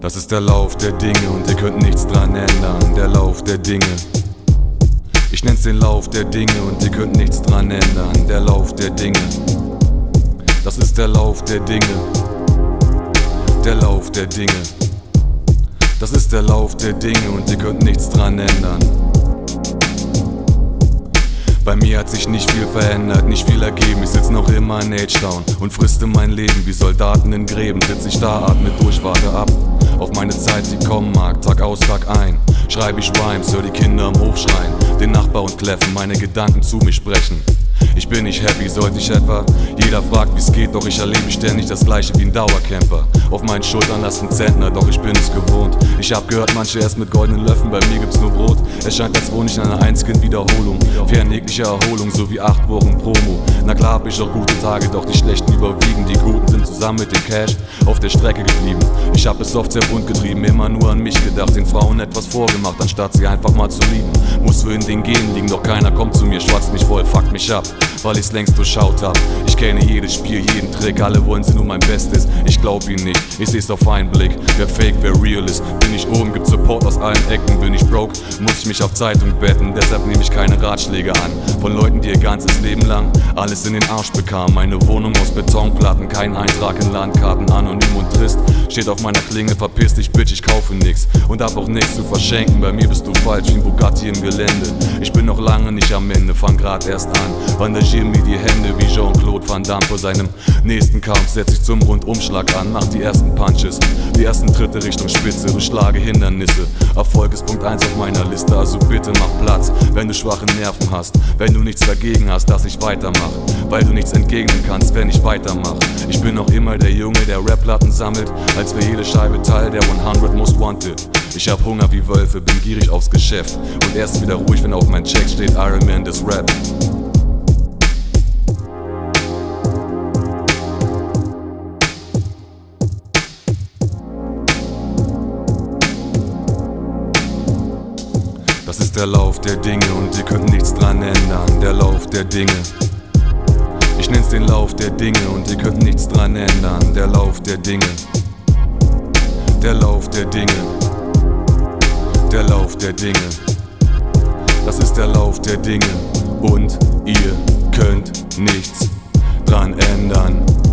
Das ist der Lauf der Dinge und ihr könnt nichts dran ändern. Der Lauf der Dinge. Ich nenn's den Lauf der Dinge und ihr könnt nichts dran ändern. Der Lauf der Dinge. Das ist der Lauf der Dinge. Der Lauf der Dinge. Das ist der Lauf der Dinge und ihr könnt nichts dran ändern. Bei mir hat sich nicht viel verändert, nicht viel ergeben. Ich sitz noch immer in H-Town und friste mein Leben wie Soldaten in Gräben. Sitz ich da, atme durch, warte ab auf meine Zeit, die kommen mag. Tag aus, Tag ein, schreib ich Rhymes, hör die Kinder im Hof schreien, den Nachbar und kläffen, meine Gedanken zu mir sprechen. Ich bin nicht happy, sollte ich etwa? Jeder fragt, wie's geht, doch ich erlebe ständig das Gleiche wie ein Dauercamper. Auf meinen Schultern lasst ein Zentner, doch ich bin es gewohnt. Ich hab gehört, manche erst mit goldenen Löffeln, bei mir gibt's nur Brot. Es scheint, als wohne ich in einer einzigen Wiederholung, fern jeglicher Erholung, so wie 8 Wochen Promo. Na klar hab ich auch gute Tage, doch die schlechten überwiegen. Die guten sind zusammen mit dem Cash auf der Strecke geblieben. Ich hab es oft sehr bunt getrieben, immer nur an mich gedacht, den Frauen etwas vorgemacht, anstatt sie einfach mal zu lieben. Muss für in den Genen liegen, doch keiner kommt zu mir, schwatzt mich voll, fuckt mich ab, weil ich's längst durchschaut hab. Ich kenne jedes Spiel, jeden Trick, alle wollen sie nur mein Bestes. Ich glaub ihnen nicht, ich seh's auf einen Blick. Wer fake, wer real ist, bin ich oben, gibt Support aus allen Ecken. Bin ich broke, muss ich mich auf Zeitung betten, deshalb nehme ich keine Ratschläge an von Leuten, die ihr ganzes Leben lang alles in den Arsch bekamen. Meine Wohnung aus Betonplatten, kein Eintrag in Landkarten, anonym und trist. Steht auf meiner Klinge, verpiss dich, Bitch, ich kaufe nix und hab auch nichts zu verschenken. Bei mir bist du falsch wie ein Bugatti im Gelände. Ich bin noch lange nicht am Ende, fang grad erst an. Bandagier mir die Hände wie Jean-Claude Van Damme vor seinem nächsten Kampf. Setz ich zum Rundumschlag an, mach die ersten Punches, die ersten Tritte Richtung Spitze, durchschlage Hindernisse. Erfolg ist Punkt 1 auf meiner Liste, also bitte mach Platz, wenn du schwache Nerven hast, wenn du nichts dagegen hast, dass ich weitermach, weil du nichts entgegnen kannst, wenn ich weitermach. Ich bin noch immer der Junge, der Rap-Platten sammelt, als wäre jede Scheibe Teil der 100 Most Wanted. Ich hab Hunger wie Wölfe, bin gierig aufs Geschäft und erst wieder ruhig, wenn auf mein Check steht Iron Man des Rap. Das ist der Lauf der Dinge und ihr könnt nichts dran ändern. Der Lauf der Dinge. Ich nenn's den Lauf der Dinge und ihr könnt nichts dran ändern. Der Lauf der Dinge. Der Lauf der Dinge. Der Lauf der Dinge. Das ist der Lauf der Dinge und ihr könnt nichts dran ändern.